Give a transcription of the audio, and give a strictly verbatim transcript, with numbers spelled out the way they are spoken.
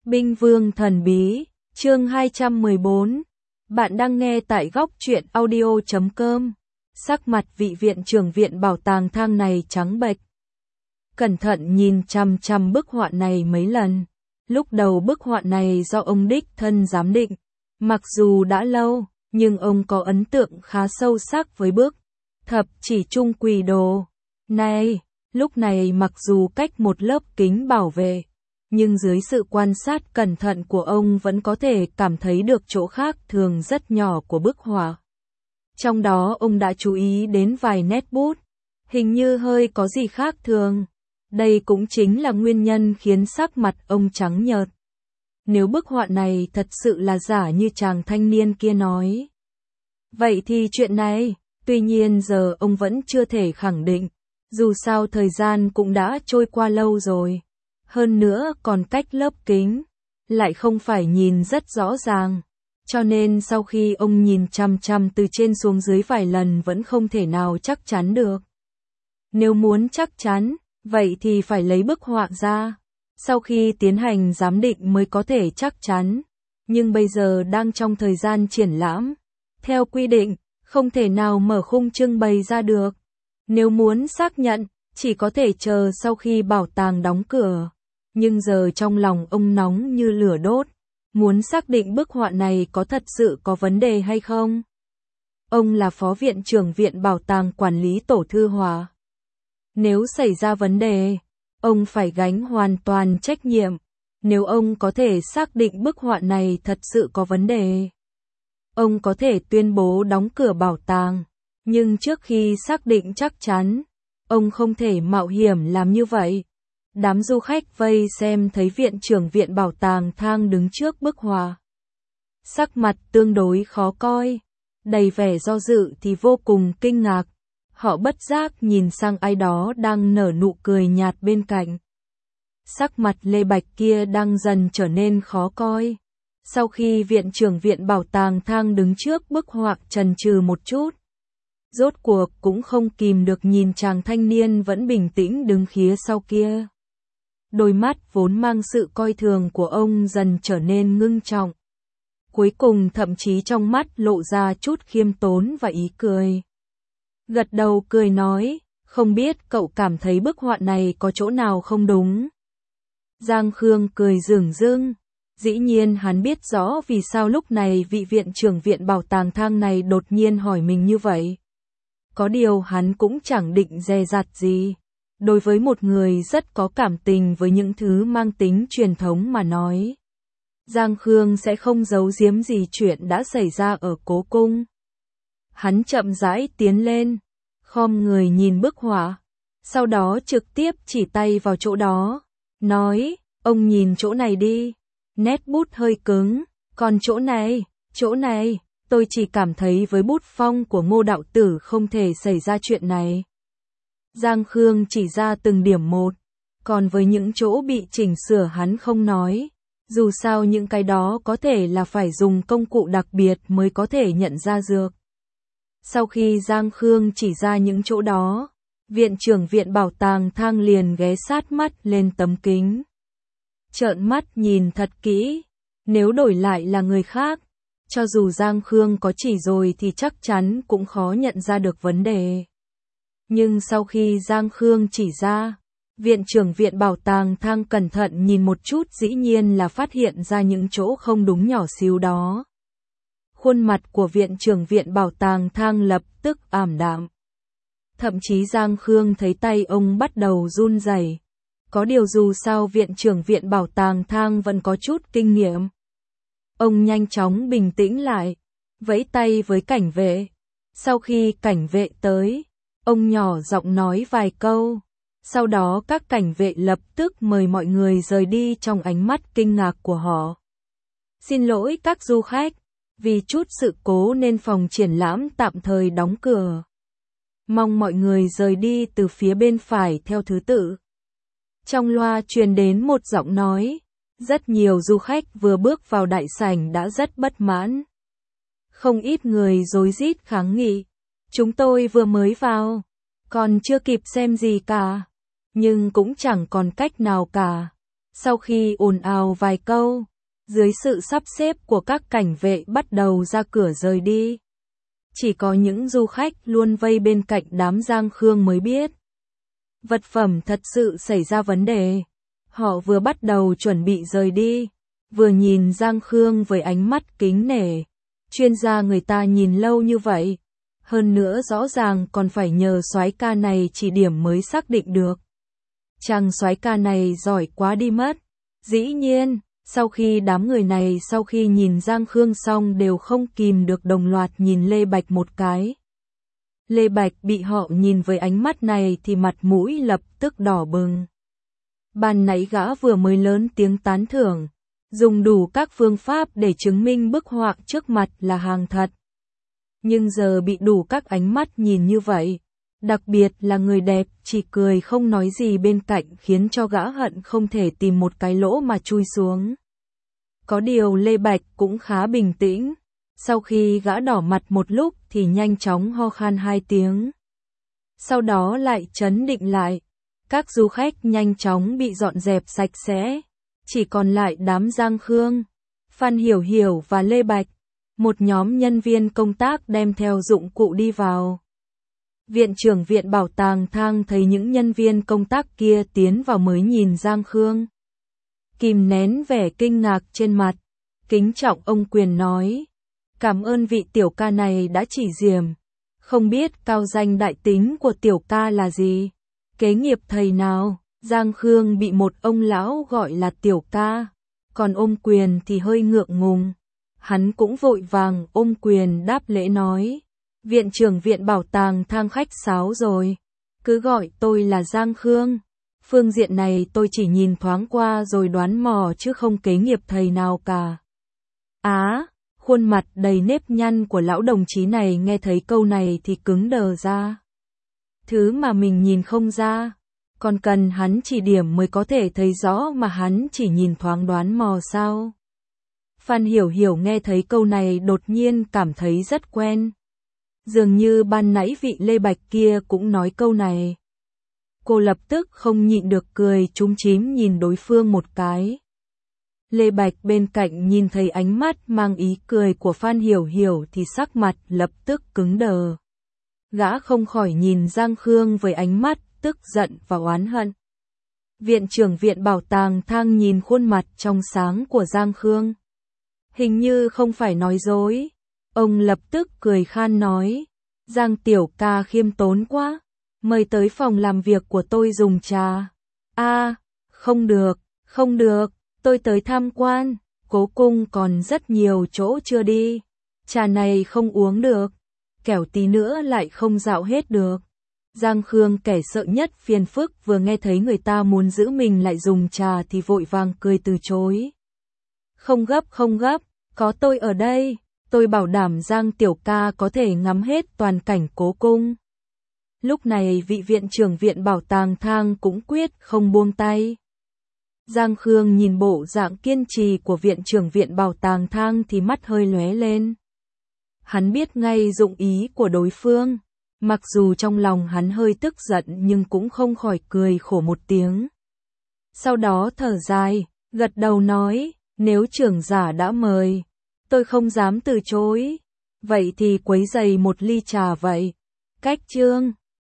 Binh Vương Thần Bí, chương hai trăm mười bốn. Bạn đang nghe tại góc truyện audio chấm com. Sắc mặt vị viện trưởng viện bảo tàng thang này trắng bệch. Cẩn thận nhìn chằm chằm bức họa này mấy lần. Lúc đầu bức họa này do ông đích thân giám định. Mặc dù đã lâu, nhưng ông có ấn tượng khá sâu sắc với bức thập chỉ chung quỷ đồ này. Lúc này mặc dù cách một lớp kính bảo vệ, nhưng dưới sự quan sát cẩn thận của ông vẫn có thể cảm thấy được chỗ khác thường rất nhỏ của bức họa. Trong đó ông đã chú ý đến vài nét bút, hình như hơi có gì khác thường. Đây cũng chính là nguyên nhân khiến sắc mặt ông trắng nhợt. Nếu bức họa này thật sự là giả như chàng thanh niên kia nói, vậy thì chuyện này, tuy nhiên giờ ông vẫn chưa thể khẳng định, dù sao thời gian cũng đã trôi qua lâu rồi. Hơn nữa còn cách lớp kính, lại không phải nhìn rất rõ ràng. Cho nên sau khi ông nhìn chằm chằm từ trên xuống dưới vài lần vẫn không thể nào chắc chắn được. Nếu muốn chắc chắn, vậy thì phải lấy bức họa ra. Sau khi tiến hành giám định mới có thể chắc chắn. Nhưng bây giờ đang trong thời gian triển lãm. Theo quy định, không thể nào mở khung trưng bày ra được. Nếu muốn xác nhận, chỉ có thể chờ sau khi bảo tàng đóng cửa. Nhưng giờ trong lòng ông nóng như lửa đốt, muốn xác định bức họa này có thật sự có vấn đề hay không. Ông là phó viện trưởng viện bảo tàng quản lý Tổ Thư Họa. Nếu xảy ra vấn đề, ông phải gánh hoàn toàn trách nhiệm. Nếu ông có thể xác định bức họa này thật sự có vấn đề, ông có thể tuyên bố đóng cửa bảo tàng. Nhưng trước khi xác định chắc chắn, ông không thể mạo hiểm làm như vậy. Đám du khách vây xem thấy viện trưởng viện bảo tàng thang đứng trước bức họa. Sắc mặt tương đối khó coi, đầy vẻ do dự thì vô cùng kinh ngạc. Họ bất giác nhìn sang ai đó đang nở nụ cười nhạt bên cạnh. Sắc mặt Lê Bạch kia đang dần trở nên khó coi. Sau khi viện trưởng viện bảo tàng thang đứng trước bức họa chần chừ một chút, rốt cuộc cũng không kìm được nhìn chàng thanh niên vẫn bình tĩnh đứng phía sau kia. Đôi mắt vốn mang sự coi thường của ông dần trở nên ngưng trọng. Cuối cùng thậm chí trong mắt lộ ra chút khiêm tốn và ý cười. Gật đầu cười nói, không biết cậu cảm thấy bức họa này có chỗ nào không đúng. Giang Khương cười rửng rưng. Dĩ nhiên hắn biết rõ vì sao lúc này vị viện trưởng viện bảo tàng thang này đột nhiên hỏi mình như vậy. Có điều hắn cũng chẳng định dè dặt gì. Đối với một người rất có cảm tình với những thứ mang tính truyền thống mà nói, Giang Khương sẽ không giấu giếm gì chuyện đã xảy ra ở cố cung. Hắn chậm rãi tiến lên, khom người nhìn bức họa, sau đó trực tiếp chỉ tay vào chỗ đó, nói, ông nhìn chỗ này đi, nét bút hơi cứng, còn chỗ này, chỗ này, tôi chỉ cảm thấy với bút phong của Ngô đạo tử không thể xảy ra chuyện này. Giang Khương chỉ ra từng điểm một, còn với những chỗ bị chỉnh sửa hắn không nói, dù sao những cái đó có thể là phải dùng công cụ đặc biệt mới có thể nhận ra được. Sau khi Giang Khương chỉ ra những chỗ đó, viện trưởng viện bảo tàng thang liền ghé sát mắt lên tấm kính. Trợn mắt nhìn thật kỹ, nếu đổi lại là người khác, cho dù Giang Khương có chỉ rồi thì chắc chắn cũng khó nhận ra được vấn đề. Nhưng sau khi Giang Khương chỉ ra, viện trưởng viện bảo tàng thang cẩn thận nhìn một chút dĩ nhiên là phát hiện ra những chỗ không đúng nhỏ xíu đó. Khuôn mặt của viện trưởng viện bảo tàng thang lập tức ảm đạm. Thậm chí Giang Khương thấy tay ông bắt đầu run rẩy. Có điều dù sao viện trưởng viện bảo tàng thang vẫn có chút kinh nghiệm. Ông nhanh chóng bình tĩnh lại, vẫy tay với cảnh vệ. Sau khi cảnh vệ tới, ông nhỏ giọng nói vài câu, sau đó các cảnh vệ lập tức mời mọi người rời đi trong ánh mắt kinh ngạc của họ. Xin lỗi các du khách, vì chút sự cố nên phòng triển lãm tạm thời đóng cửa. Mong mọi người rời đi từ phía bên phải theo thứ tự. Trong loa truyền đến một giọng nói, rất nhiều du khách vừa bước vào đại sảnh đã rất bất mãn. Không ít người rối rít kháng nghị, chúng tôi vừa mới vào, còn chưa kịp xem gì cả, nhưng cũng chẳng còn cách nào cả. Sau khi ồn ào vài câu, dưới sự sắp xếp của các cảnh vệ bắt đầu ra cửa rời đi. Chỉ có những du khách luôn vây bên cạnh đám Giang Khương mới biết. Vật phẩm thật sự xảy ra vấn đề. Họ vừa bắt đầu chuẩn bị rời đi, vừa nhìn Giang Khương với ánh mắt kính nể. Chuyên gia người ta nhìn lâu như vậy. Hơn nữa rõ ràng còn phải nhờ soái ca này chỉ điểm mới xác định được. Chàng soái ca này giỏi quá đi mất. Dĩ nhiên, sau khi đám người này sau khi nhìn Giang Khương xong đều không kìm được đồng loạt nhìn Lê Bạch một cái. Lê Bạch bị họ nhìn với ánh mắt này thì mặt mũi lập tức đỏ bừng. Ban nãy gã vừa mới lớn tiếng tán thưởng, dùng đủ các phương pháp để chứng minh bức họa trước mặt là hàng thật. Nhưng giờ bị đủ các ánh mắt nhìn như vậy, đặc biệt là người đẹp chỉ cười không nói gì bên cạnh khiến cho gã hận không thể tìm một cái lỗ mà chui xuống. Có điều Lê Bạch cũng khá bình tĩnh, sau khi gã đỏ mặt một lúc thì nhanh chóng ho khan hai tiếng. Sau đó lại trấn định lại, các du khách nhanh chóng bị dọn dẹp sạch sẽ, chỉ còn lại đám Giang Khương, Phan Hiểu Hiểu và Lê Bạch. Một nhóm nhân viên công tác đem theo dụng cụ đi vào. Viện trưởng viện bảo tàng Thang thấy những nhân viên công tác kia tiến vào mới nhìn Giang Khương. Kìm nén vẻ kinh ngạc trên mặt, kính trọng ông quyền nói. Cảm ơn vị tiểu ca này đã chỉ điểm. Không biết cao danh đại tính của tiểu ca là gì? Kế nghiệp thầy nào? Giang Khương bị một ông lão gọi là tiểu ca, còn ông quyền thì hơi ngượng ngùng. Hắn cũng vội vàng ôm quyền đáp lễ nói. Viện trưởng viện bảo tàng Thang khách sáo rồi. Cứ gọi tôi là Giang Khương. Phương diện này tôi chỉ nhìn thoáng qua rồi đoán mò chứ không kế nghiệp thầy nào cả. Á, khuôn mặt đầy nếp nhăn của lão đồng chí này nghe thấy câu này thì cứng đờ ra. Thứ mà mình nhìn không ra, còn cần hắn chỉ điểm mới có thể thấy rõ mà hắn chỉ nhìn thoáng đoán mò sao? Phan Hiểu Hiểu nghe thấy câu này đột nhiên cảm thấy rất quen. Dường như ban nãy vị Lê Bạch kia cũng nói câu này. Cô lập tức không nhịn được cười chúm chím nhìn đối phương một cái. Lê Bạch bên cạnh nhìn thấy ánh mắt mang ý cười của Phan Hiểu Hiểu thì sắc mặt lập tức cứng đờ. Gã không khỏi nhìn Giang Khương với ánh mắt tức giận và oán hận. Viện trưởng viện bảo tàng Thang nhìn khuôn mặt trong sáng của Giang Khương. Hình như không phải nói dối. Ông lập tức cười khan nói. Giang tiểu ca khiêm tốn quá. Mời tới phòng làm việc của tôi dùng trà. A, à, không được, không được. Tôi tới tham quan. Cố cung còn rất nhiều chỗ chưa đi. Trà này không uống được. Kẻo tí nữa lại không dạo hết được. Giang Khương kẻ sợ nhất phiền phức vừa nghe thấy người ta muốn giữ mình lại dùng trà thì vội vàng cười từ chối. Không gấp không gấp, có tôi ở đây, tôi bảo đảm Giang tiểu ca có thể ngắm hết toàn cảnh cố cung. Lúc này vị viện trưởng viện bảo tàng Thang cũng quyết không buông tay. Giang Khương nhìn bộ dạng kiên trì của viện trưởng viện bảo tàng Thang thì mắt hơi lóe lên. Hắn biết ngay dụng ý của đối phương, mặc dù trong lòng hắn hơi tức giận nhưng cũng không khỏi cười khổ một tiếng. Sau đó thở dài, gật đầu nói, nếu trưởng giả đã mời, tôi không dám từ chối. Vậy thì quấy giày một ly trà vậy. Cách chương